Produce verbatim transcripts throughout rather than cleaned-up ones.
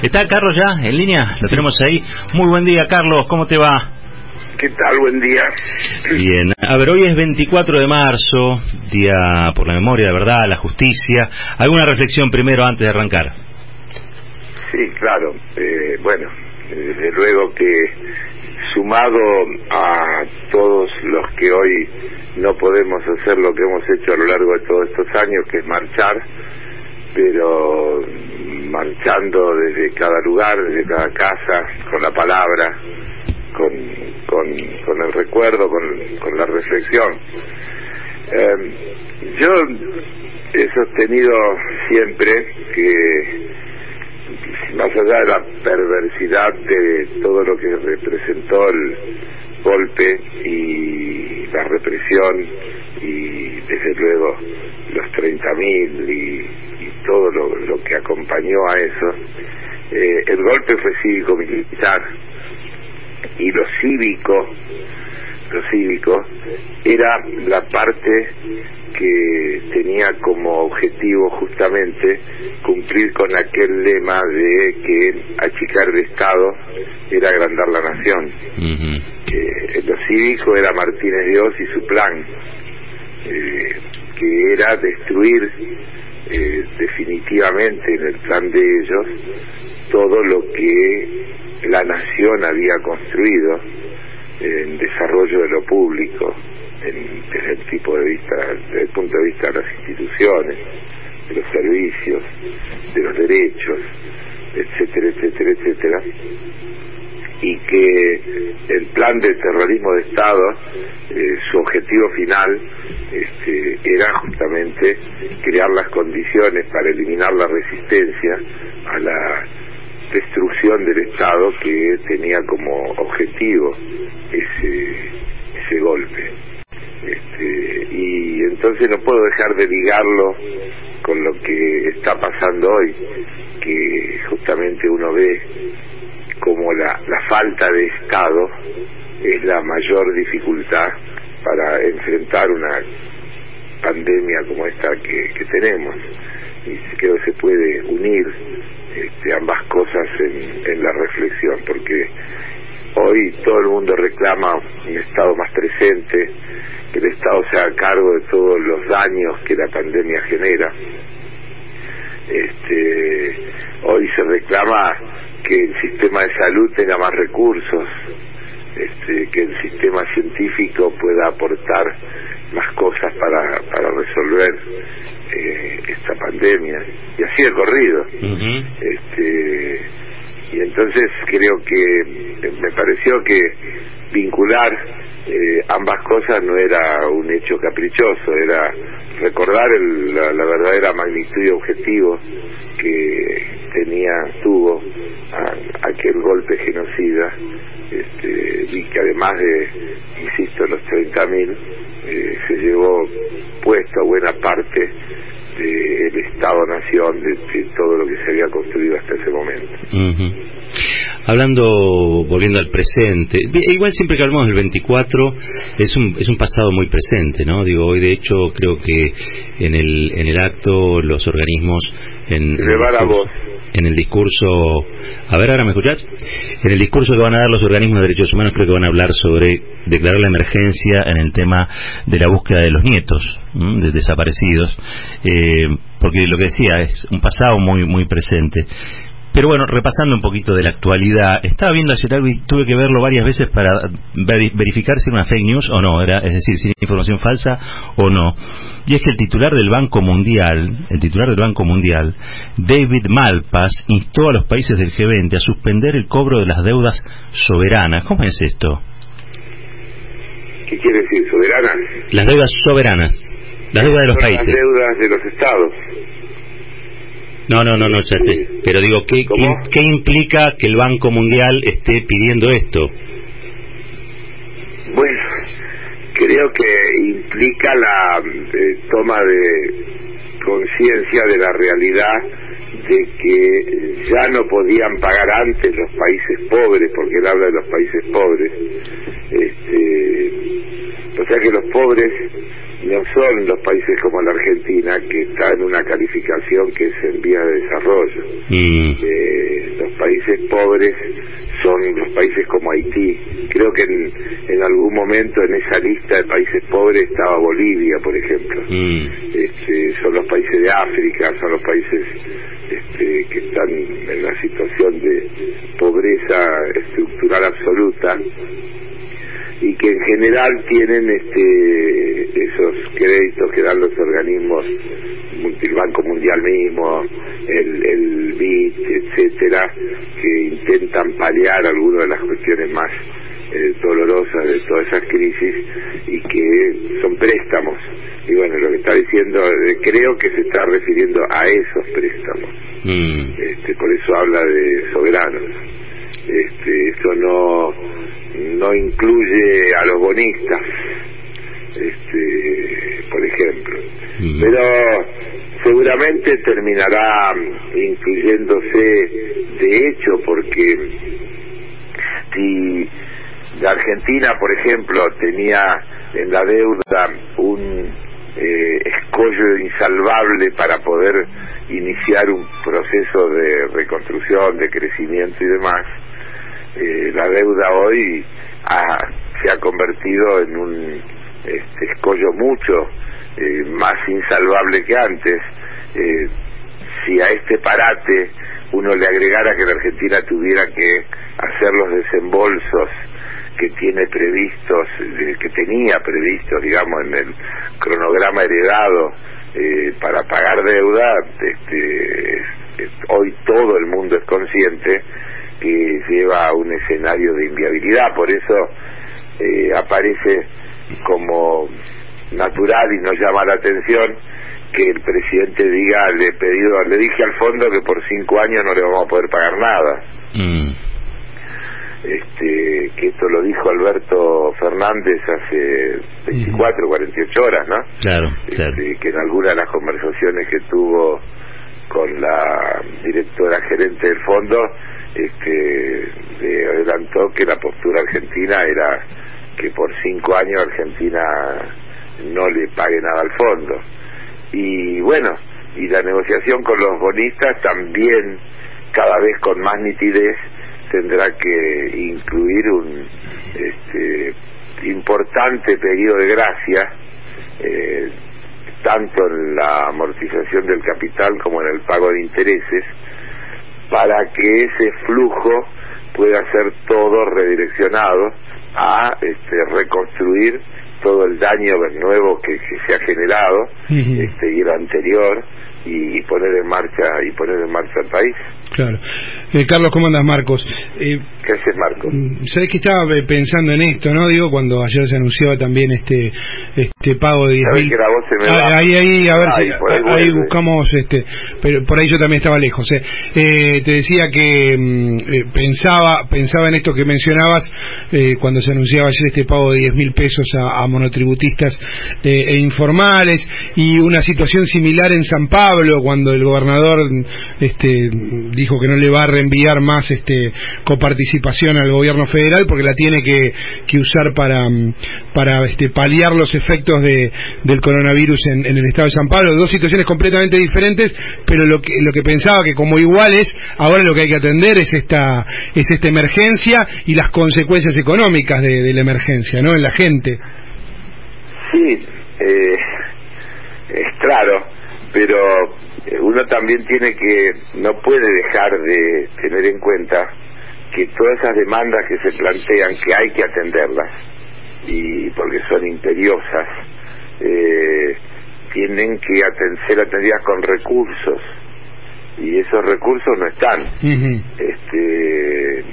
¿Está Carlos ya en línea? Lo tenemos ahí. Muy buen día, Carlos, ¿cómo te va? ¿Qué tal? Buen día. Bien. A ver, hoy es veinticuatro de marzo, Día por la Memoria, de verdad, la justicia. ¿Alguna reflexión primero antes de arrancar? Sí, claro. Eh, bueno, desde luego que sumado a todos los que hoy no podemos hacer lo que hemos hecho a lo largo de todos estos años, que es marchar, pero marchando desde cada lugar, desde cada casa, con la palabra, con, con, con el recuerdo, con, con la reflexión. Eh, yo he sostenido siempre que, más allá de la perversidad de todo lo que representó el golpe y la represión y desde luego los treinta mil y, y todo lo, lo que acompañó a eso, eh, el golpe fue cívico-militar y lo cívico, lo cívico era la parte que tenía como objetivo justamente cumplir con aquel lema de que achicar el Estado era agrandar la nación. Uh-huh. eh, lo cívico era Martínez Dios y su plan, eh, que era destruir eh, definitivamente en el plan de ellos todo lo que la nación había construido en desarrollo de lo público, en, desde el tipo de vista, desde el punto de vista de las instituciones, de los servicios, de los derechos, etcétera, etcétera, etcétera, y que el plan de terrorismo de Estado, eh, su objetivo final este, era justamente crear las condiciones para eliminar la resistencia a la destrucción del Estado que tenía como objetivo ese ese golpe. Este, y entonces no puedo dejar de ligarlo con lo que está pasando hoy, que justamente uno ve como la, la falta de Estado es la mayor dificultad para enfrentar una pandemia como esta que, que tenemos, y creo que se puede unir este, ambas cosas en, en la reflexión, porque hoy todo el mundo reclama un Estado más presente, que el Estado se haga cargo de todos los daños que la pandemia genera. Este, hoy se reclama que el sistema de salud tenga más recursos, este, que el sistema científico pueda aportar más cosas para, para resolver eh, esta pandemia, y así de corrido. Uh-huh. Este, y entonces creo que me pareció que vincular eh, ambas cosas no era un hecho caprichoso, era recordar el, la, la verdadera magnitud y objetivo que tenía, tuvo a, aquel golpe genocida, este, y que además de, insisto, los treinta mil, eh, se llevó puesto buena parte del Estado-Nación, de, de todo lo que se había construido hasta ese momento. Uh-huh. Hablando, volviendo al presente, igual siempre que hablamos del veinticuatro es un es un pasado muy presente, ¿no? Digo, hoy de hecho creo que en el en el acto los organismos en, Se me va la voz. En el discurso, a ver, ¿ahora me escuchás? En el discurso que van a dar los organismos de derechos humanos creo que van a hablar sobre declarar la emergencia en el tema de la búsqueda de los nietos, ¿m? de desaparecidos, eh, porque lo que decía es un pasado muy muy presente. Pero bueno, repasando un poquito de la actualidad, estaba viendo ayer algo y tuve que verlo varias veces para ver, verificar si era una fake news o no, era, es decir, si era información falsa o no. Y es que el titular del Banco Mundial, el titular del Banco Mundial, David Malpass, instó a los países del G veinte a suspender el cobro de las deudas soberanas. ¿Cómo es esto? ¿Qué quiere decir, soberanas? Las deudas soberanas, las deudas de los países. Las deudas de los estados. No, no, no, no, ya sé. Pero digo, ¿qué, ¿qué, ¿qué implica que el Banco Mundial esté pidiendo esto? Bueno, creo que implica la eh, toma de conciencia de la realidad de que ya no podían pagar antes los países pobres, porque él habla de los países pobres. Este, o sea que los pobres no son los países como la Argentina, que está en una calificación que es en vía de desarrollo. Mm. Eh, los pobres son los países como Haití. Creo que en, en algún momento en esa lista de países pobres estaba Bolivia, por ejemplo. Mm. Este, son los países de África, son los países este, que están en una situación de pobreza estructural absoluta y que en general tienen este, esos créditos que dan los organismos, el Banco Mundial mismo, el, el B I D, etcétera, que intentan paliar algunas de las cuestiones más eh, dolorosas de todas esas crisis y que son préstamos. Y bueno, lo que está diciendo, eh, creo que se está refiriendo a esos préstamos. Mm. Este, por eso habla de soberanos. Este, eso no no incluye a los bonistas, este, por ejemplo. Mm. Pero seguramente terminará incluyéndose de hecho, porque si la Argentina, por ejemplo, tenía en la deuda un eh, escollo insalvable para poder iniciar un proceso de reconstrucción, de crecimiento y demás, eh, la deuda hoy ha, se ha convertido en un este, escollo mucho eh, más insalvable que antes. Eh, si a este parate uno le agregara que la Argentina tuviera que hacer los desembolsos que tiene previstos, que tenía previstos, digamos, en el cronograma heredado eh, para pagar deuda, este, es, hoy todo el mundo es consciente que lleva a un escenario de inviabilidad. Por eso eh, aparece como natural y nos llama la atención que el presidente diga, le he pedido, le dije al fondo que por cinco años no le vamos a poder pagar nada. Mm. Este, que esto lo dijo Alberto Fernández hace veinticuatro, cuarenta y ocho horas, ¿no? Claro, claro. Este, que en alguna de las conversaciones que tuvo con la directora gerente del fondo, este, le adelantó que la postura argentina era que por cinco años Argentina no le pague nada al fondo. Y bueno, y la negociación con los bonistas también, cada vez con más nitidez, tendrá que incluir un este, importante periodo de gracia, eh, tanto en la amortización del capital como en el pago de intereses, para que ese flujo pueda ser todo redireccionado a este, reconstruir todo el daño nuevo que, que se ha generado, uh-huh. este, y el anterior, y, y poner en marcha y poner en marcha el país. Claro. Eh, Carlos, ¿cómo andas, Marcos? Eh, ¿Qué haces, Marcos? Sabés que estaba pensando en esto, ¿no? Digo, cuando ayer se anunciaba también este este pago de diez mil... que la voz se me ah, va. Ahí, ahí, a ver Ay, si ahí, ahí buscamos, este pero por ahí yo también estaba lejos. Eh. Eh, te decía que eh, pensaba pensaba en esto que mencionabas eh, cuando se anunciaba ayer este pago de diez mil pesos a, a monotributistas eh, e informales, y una situación similar en San Pablo, cuando el gobernador este dijo que no le va a reenviar más este coparticipación al gobierno federal porque la tiene que, que usar para para este paliar los efectos de del coronavirus en, en el estado de San Pablo. Dos situaciones completamente diferentes, pero lo que lo que pensaba que como iguales, ahora lo que hay que atender es esta es esta emergencia y las consecuencias económicas de, de la emergencia, ¿no? En la gente. Sí, eh, es claro, pero uno también tiene que, no puede dejar de tener en cuenta que todas esas demandas que se plantean, que hay que atenderlas, y porque son imperiosas, eh, tienen que aten- ser atendidas con recursos, y esos recursos no están. Uh-huh. Este,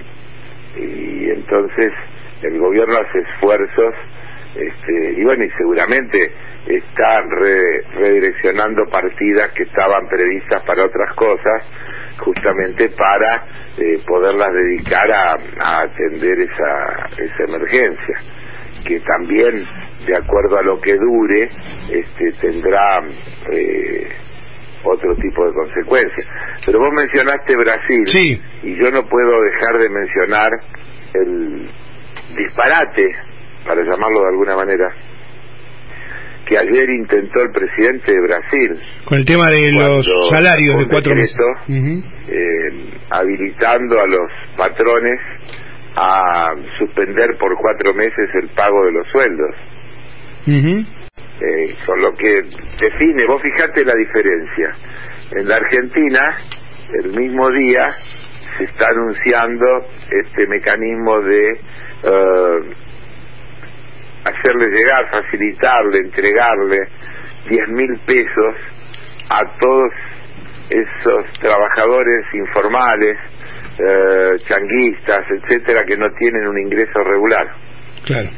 y entonces el gobierno hace esfuerzos, este, y bueno, y seguramente está re, redireccionando partidas que estaban previstas para otras cosas, justamente para eh, poderlas dedicar a, a atender esa, esa emergencia, que también, de acuerdo a lo que dure, este, tendrá eh, otro tipo de consecuencias. Pero vos mencionaste Brasil, sí. Y yo no puedo dejar de mencionar el disparate, para llamarlo de alguna manera, que ayer intentó el presidente de Brasil. Con el tema de los salarios de cuatro meses. Uh-huh. eh, habilitando a los patrones a suspender por cuatro meses el pago de los sueldos. Uh-huh. eh, con lo que define, vos fijate la diferencia. En la Argentina, el mismo día, se está anunciando este mecanismo de uh, hacerle llegar, facilitarle, entregarle diez mil pesos a todos esos trabajadores informales, eh, changuistas, etcétera, que no tienen un ingreso regular. Claro.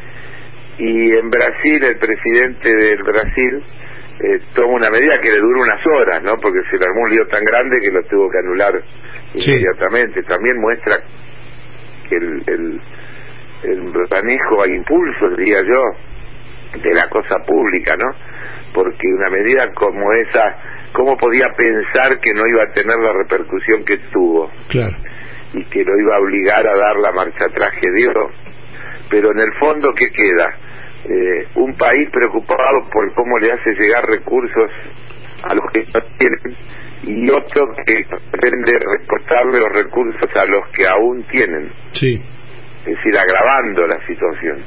Y en Brasil, el presidente del Brasil eh, toma una medida que le dura unas horas, ¿no? Porque se le armó un lío tan grande que lo tuvo que anular sí. inmediatamente. También muestra que el, el, el manejo a impulso, diría yo, de la cosa pública, ¿no? Porque una medida como esa, ¿cómo podía pensar que no iba a tener la repercusión que tuvo? Claro. Y que lo iba a obligar a dar la marcha atrás que dio. Pero en el fondo, ¿qué queda? Eh, un país preocupado por cómo le hace llegar recursos a los que no tienen, y otro que pretende recortarle los recursos a los que aún tienen. Sí. Es decir, agravando la situación,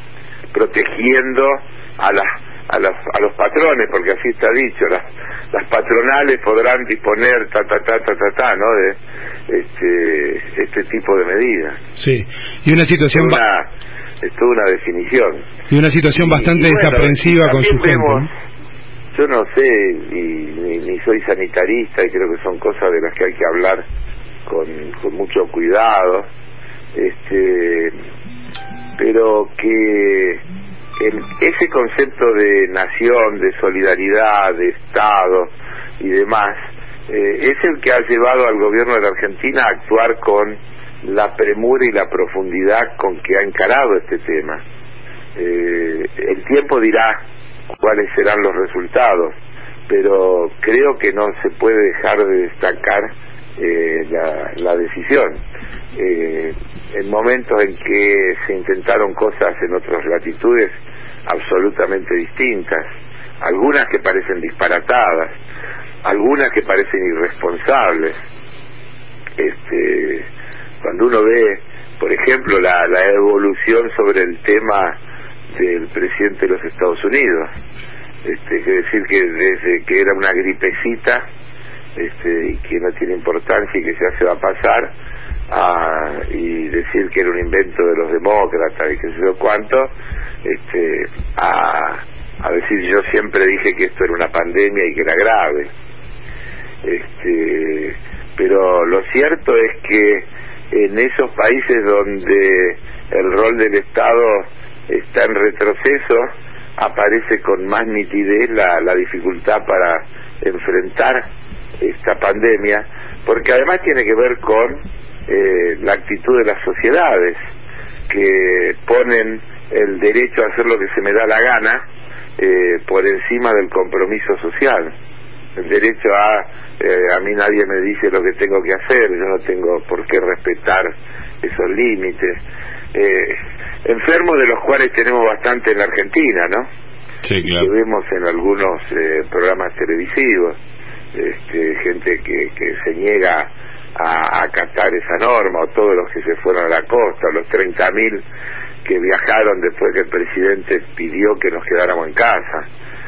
protegiendo a las a los a los patrones, porque así está dicho, las las patronales podrán disponer ta ta ta ta ta, ta ¿no? de este este tipo de medidas. Sí. Y una situación es una, es toda una definición. Y una situación bastante y, y bueno, desaprensiva con su vemos, gente, ¿no? Yo no sé, y, ni, ni soy sanitarista, y creo que son cosas de las que hay que hablar con, con mucho cuidado, este pero que el, ese concepto de nación, de solidaridad, de Estado y demás, eh, es el que ha llevado al gobierno de la Argentina a actuar con la premura y la profundidad con que ha encarado este tema. Eh, el tiempo dirá cuáles serán los resultados, pero creo que no se puede dejar de destacar eh, la, la decisión. Eh, en momentos en que se intentaron cosas en otras latitudes absolutamente distintas, algunas que parecen disparatadas, algunas que parecen irresponsables. Este, cuando uno ve, por ejemplo, la, la evolución sobre el tema del presidente de los Estados Unidos, este, es decir, que desde que era una gripecita, este, y que no tiene importancia y que ya se va a pasar, a, y decir que era un invento de los demócratas y qué sé yo cuánto, este, a, a decir yo siempre dije que esto era una pandemia y que era grave. Este, pero lo cierto es que en esos países donde el rol del Estado está en retroceso, aparece con más nitidez la, la dificultad para enfrentar esta pandemia, porque además tiene que ver con eh, la actitud de las sociedades, que ponen el derecho a hacer lo que se me da la gana eh, por encima del compromiso social. El derecho a, eh, a mí nadie me dice lo que tengo que hacer, yo no tengo por qué respetar esos límites. Eh, enfermos de los cuales tenemos bastante en la Argentina, ¿no? Sí, claro. Que vemos en algunos eh, programas televisivos, este, gente que, que se niega a, a acatar esa norma, o todos los que se fueron a la costa, o los treinta mil que viajaron después que el presidente pidió que nos quedáramos en casa.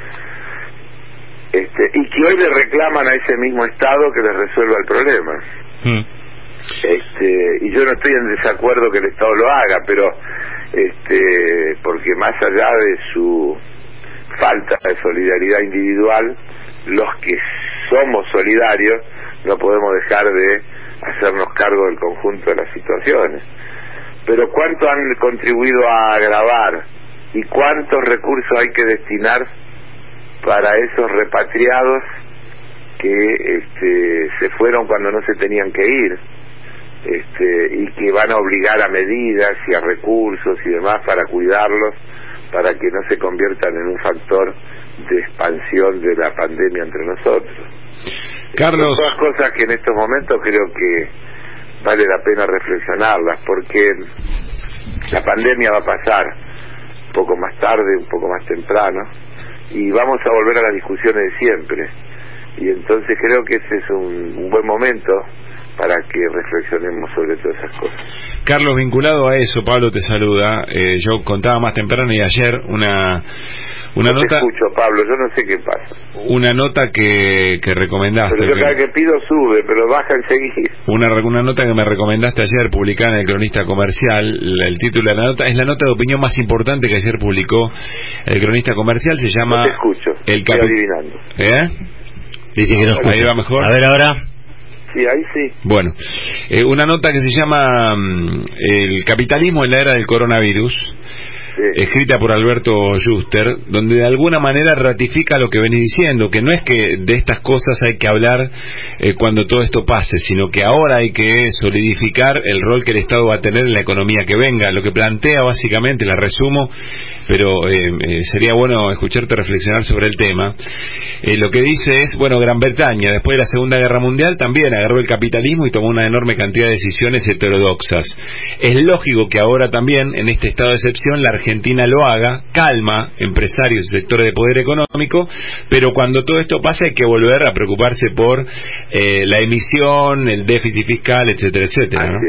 Este, y que hoy le reclaman a ese mismo Estado que les resuelva el problema. Mm. Este, y yo no estoy en desacuerdo que el Estado lo haga, pero este, porque más allá de su falta de solidaridad individual, los que somos solidarios no podemos dejar de hacernos cargo del conjunto de las situaciones. Pero ¿cuánto han contribuido a agravar y cuántos recursos hay que destinar para esos repatriados que este, se fueron cuando no se tenían que ir, este, y que van a obligar a medidas y a recursos y demás para cuidarlos, para que no se conviertan en un factor de expansión de la pandemia entre nosotros? Carlos, son todas cosas que en estos momentos creo que vale la pena reflexionarlas, porque la pandemia va a pasar un poco más tarde, un poco más temprano, y vamos a volver a las discusiones de siempre. Y entonces creo que ese es un, un buen momento para que reflexionemos sobre todas esas cosas. Carlos, vinculado a eso, Pablo te saluda. Eh, yo contaba más temprano y ayer una una no nota. Te escucho, Pablo, yo no sé qué pasa. Una nota que, que recomendaste. Pero yo cada que pido sube, pero baja enseguida. Una, una nota que me recomendaste ayer, publicada en el Cronista Comercial. El título de la nota es la nota de opinión más importante que ayer publicó el Cronista Comercial. Se llama. No te escucho. El Estoy capi... adivinando. ¿Eh? Dice que no. Ahí va mejor. A ver ahora. Sí, ahí sí. Bueno, eh, una nota que se llama um, El capitalismo en la era del coronavirus, sí, escrita por Alberto Yuster, donde de alguna manera ratifica lo que venís diciendo, que no es que de estas cosas hay que hablar eh, cuando todo esto pase, sino que ahora hay que solidificar el rol que el Estado va a tener en la economía que venga. Lo que plantea básicamente, la resumo, pero eh, eh, sería bueno escucharte reflexionar sobre el tema. Eh, lo que dice es, bueno, Gran Bretaña, después de la Segunda Guerra Mundial, también agarró el capitalismo y tomó una enorme cantidad de decisiones heterodoxas. Es lógico que ahora también, en este estado de excepción, la Argentina lo haga, calma empresarios y sectores de poder económico, pero cuando todo esto pase hay que volver a preocuparse por eh, la emisión, el déficit fiscal, etcétera, etcétera, ¿no? Así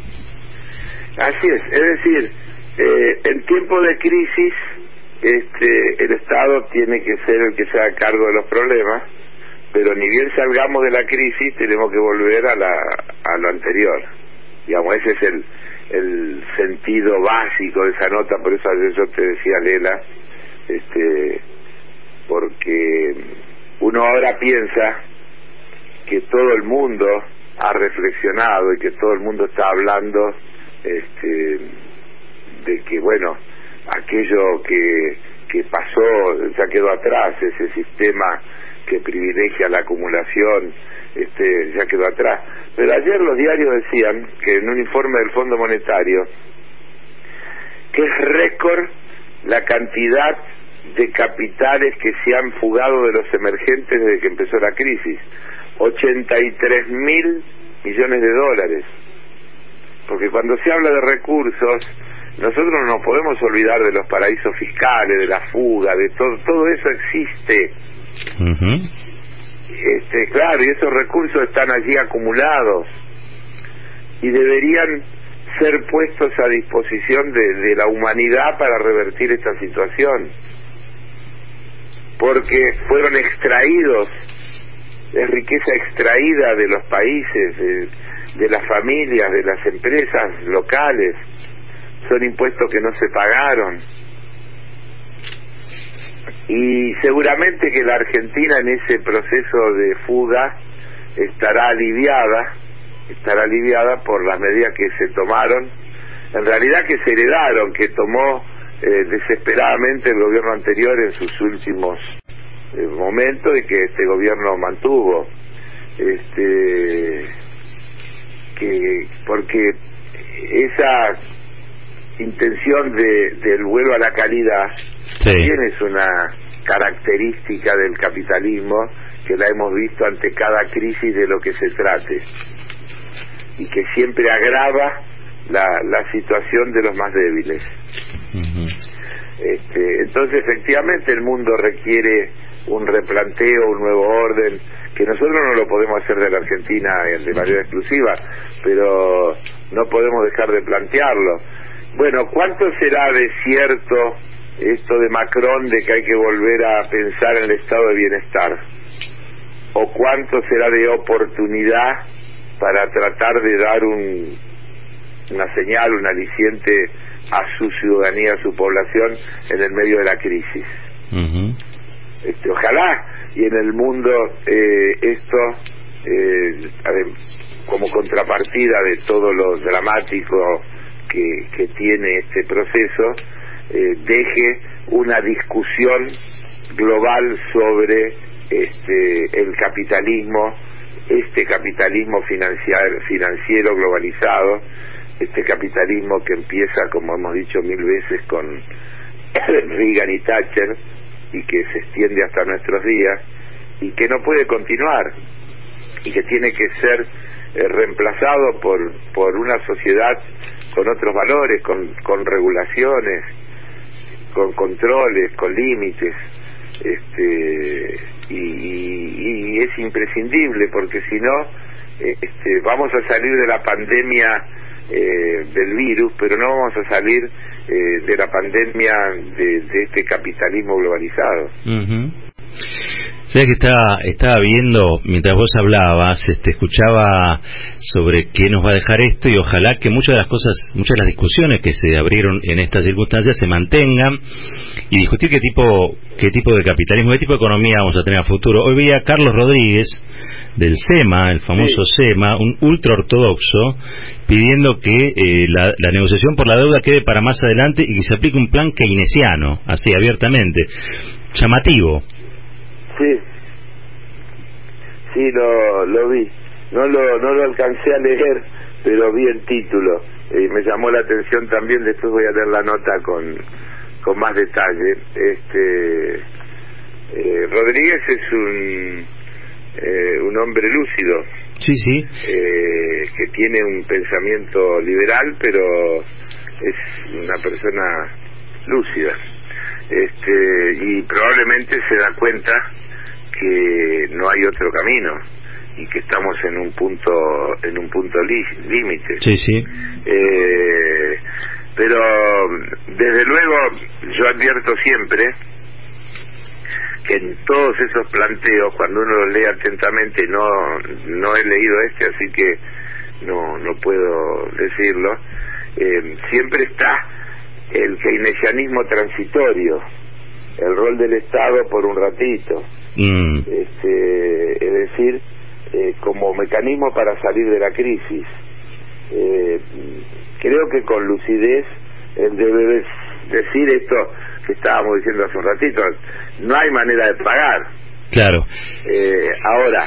es. Así es, es decir, eh, en tiempo de crisis, este, el Estado tiene que ser el que se haga cargo de los problemas, pero ni bien salgamos de la crisis tenemos que volver a la a lo anterior. Digamos, ese es el el sentido básico de esa nota. Por eso ayer yo te decía, Lela, este, porque uno ahora piensa que todo el mundo ha reflexionado y que todo el mundo está hablando este, de que, bueno, aquello que, que pasó ya quedó atrás, ese sistema que privilegia la acumulación este, ya quedó atrás. Pero ayer los diarios decían que en un informe del Fondo Monetario que es récord la cantidad de capitales que se han fugado de los emergentes desde que empezó la crisis, ochenta y tres mil millones de dólares. Porque cuando se habla de recursos, nosotros no nos podemos olvidar de los paraísos fiscales, de la fuga, de todo, todo eso existe. Uh-huh. Este, claro, y esos recursos están allí acumulados y deberían ser puestos a disposición de, de la humanidad para revertir esta situación, porque fueron extraídos, es riqueza extraída de los países, de, de las familias, de las empresas locales, son impuestos que no se pagaron. Y seguramente que la Argentina en ese proceso de fuga estará aliviada, estará aliviada por las medidas que se tomaron, en realidad que se heredaron, que tomó eh, desesperadamente el gobierno anterior en sus últimos eh, momentos y que este gobierno mantuvo. Este, que porque esa intención de del vuelo a la calidad, sí, también es una característica del capitalismo que la hemos visto ante cada crisis de lo que se trate y que siempre agrava la, la situación de los más débiles. Uh-huh. Este, entonces efectivamente el mundo requiere un replanteo, un nuevo orden, que nosotros no lo podemos hacer de la Argentina de manera exclusiva, pero no podemos dejar de plantearlo. Bueno, ¿cuánto será de cierto esto de Macron de que hay que volver a pensar en el estado de bienestar? ¿O cuánto será de oportunidad para tratar de dar un, una señal, un aliciente a su ciudadanía, a su población en el medio de la crisis? Uh-huh. Este, ojalá y en el mundo eh, esto, eh, como contrapartida de todo lo dramático que, que tiene este proceso, eh, deje una discusión global sobre este el capitalismo, este capitalismo financiero, financiero globalizado, este capitalismo que empieza, como hemos dicho mil veces, con Reagan y Thatcher y que se extiende hasta nuestros días y que no puede continuar y que tiene que ser eh, reemplazado por por una sociedad con otros valores, con, con regulaciones, con controles, con límites. este y, y, y es imprescindible, porque si no este, vamos a salir de la pandemia eh, del virus, pero no vamos a salir eh, de la pandemia de, de este capitalismo globalizado. Uh-huh. Sabes que estaba, estaba viendo, mientras vos hablabas, este, escuchaba sobre qué nos va a dejar esto, y ojalá que muchas de las cosas, muchas de las discusiones que se abrieron en estas circunstancias se mantengan, y discutir qué tipo, qué tipo de capitalismo, qué tipo de economía vamos a tener a futuro. Hoy veía a Carlos Rodríguez, del SEMA, el famoso sí. SEMA, un ultraortodoxo, pidiendo que eh, la, la negociación por la deuda quede para más adelante y que se aplique un plan keynesiano, así abiertamente. Llamativo. Sí, sí, lo, lo vi. No lo, no lo alcancé a leer, pero vi el título. Y me llamó la atención también. Después voy a leer la nota con, con más detalle. Este eh, Rodríguez es un, eh, un hombre lúcido. Sí, sí. Eh, que tiene un pensamiento liberal, pero es una persona lúcida. Este, y probablemente se da cuenta que no hay otro camino y que estamos en un punto en un punto límite. Sí, sí. Eh, pero desde luego yo advierto siempre que en todos esos planteos, cuando uno los lee atentamente, no no he leído este, así que no no puedo decirlo, eh, siempre está el keynesianismo transitorio, el rol del Estado por un ratito, mm. este, es decir, eh, como mecanismo para salir de la crisis. Eh, creo que con lucidez él debe decir esto que estábamos diciendo hace un ratito: no hay manera de pagar. Claro. Eh, ahora,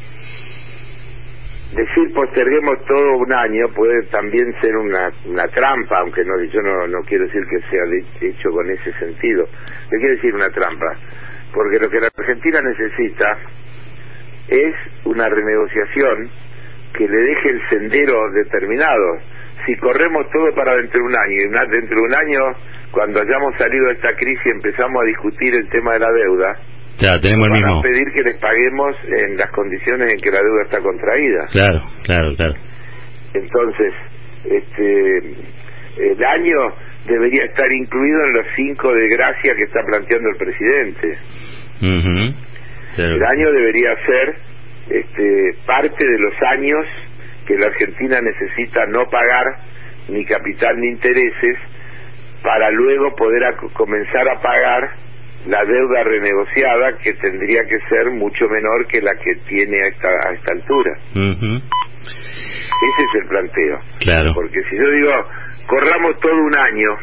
decir posterguemos todo un año puede también ser una, una trampa, aunque no, yo no, no quiero decir que sea de, hecho con ese sentido. ¿Qué quiere decir una trampa? Porque lo que la Argentina necesita es una renegociación que le deje el sendero determinado. Si corremos todo para dentro de un año, y una, dentro de un año, cuando hayamos salido de esta crisis, empezamos a discutir el tema de la deuda, ya, tenemos el mismo. Van a pedir que les paguemos en las condiciones en que la deuda está contraída. Claro, claro, claro. Entonces, este, el año debería estar incluido en los cinco de gracia que está planteando el presidente. Uh-huh. Claro. El año debería ser este, parte de los años que la Argentina necesita no pagar ni capital ni intereses, para luego poder a, comenzar a pagar la deuda renegociada, que tendría que ser mucho menor que la que tiene a esta, a esta altura. Uh-huh. Ese es el planteo. Claro. Porque si yo digo, corramos todo un año,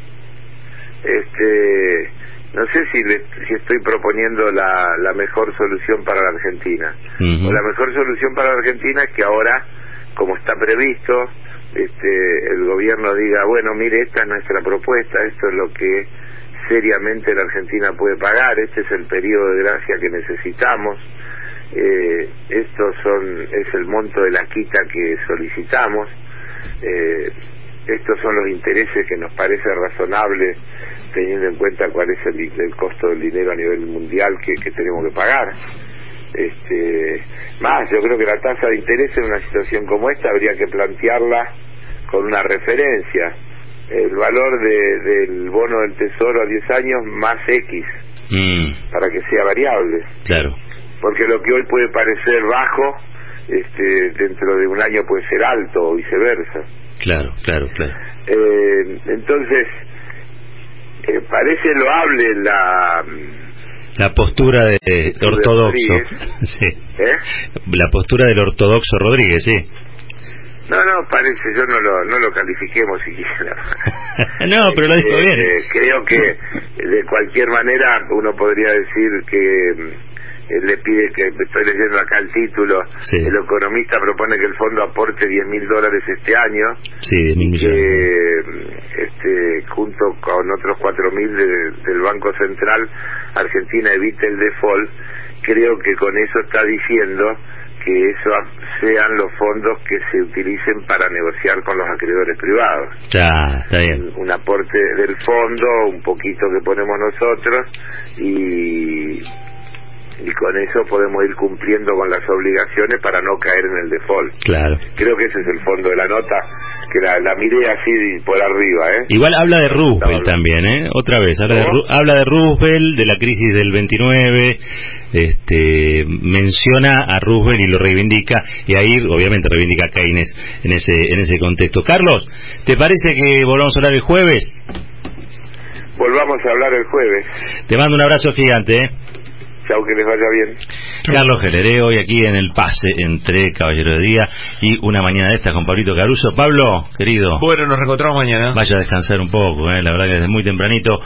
este, no sé si, le, si estoy proponiendo la, la mejor solución para la Argentina. Uh-huh. O la mejor solución para la Argentina es que ahora, como está previsto, este, el gobierno diga, bueno, mire, esta es nuestra propuesta, esto es lo que seriamente la Argentina puede pagar, este es el periodo de gracia que necesitamos, eh, estos son es el monto de la quita que solicitamos, eh, estos son los intereses que nos parece razonable teniendo en cuenta cuál es el, el costo del dinero a nivel mundial que, que tenemos que pagar. Este, más, yo creo que la tasa de interés en una situación como esta habría que plantearla con una referencia, el valor de, del bono del Tesoro a diez años más X, mm. para que sea variable. Claro. Porque lo que hoy puede parecer bajo, este, dentro de un año puede ser alto o viceversa. Claro, claro, claro. Eh, entonces, eh, parece loable la... La postura de, de ortodoxo. Sí. ¿Eh? La postura del ortodoxo Rodríguez, sí. No, no, parece, yo no lo, no lo califiquemos siquiera. No, pero lo dijo eh, bien. Eh, creo que de cualquier manera uno podría decir que eh, le pide, que estoy leyendo acá el título, sí. El economista propone que el fondo aporte diez mil dólares este año. Sí, diez mil millones. Que este, junto con otros cuatro mil de, del Banco Central, Argentina evite el default creo que con eso está diciendo que esos sean los fondos que se utilicen para negociar con los acreedores privados. Ya, está bien. Un, un aporte del fondo, un poquito que ponemos nosotros, y, y con eso podemos ir cumpliendo con las obligaciones para no caer en el default. Claro. Creo que ese es el fondo de la nota, que la, la miré así por arriba, ¿eh? Igual habla de Roosevelt también, ¿eh? Otra vez, habla de, habla de Roosevelt, de la crisis del veintinueve, este, menciona a Roosevelt y lo reivindica, y ahí obviamente reivindica a Keynes en ese, en ese contexto. Carlos, ¿te parece que volvamos a hablar el jueves? Volvamos a hablar el jueves. Te mando un abrazo gigante, ¿eh? Chau, que les vaya bien. Carlos Geleré, hoy aquí en el pase entre Caballero de Día y una mañana de esta con Pablito Caruso. Pablo, querido. Bueno, nos reencontramos mañana. Vaya a descansar un poco, ¿eh? La verdad que desde muy tempranito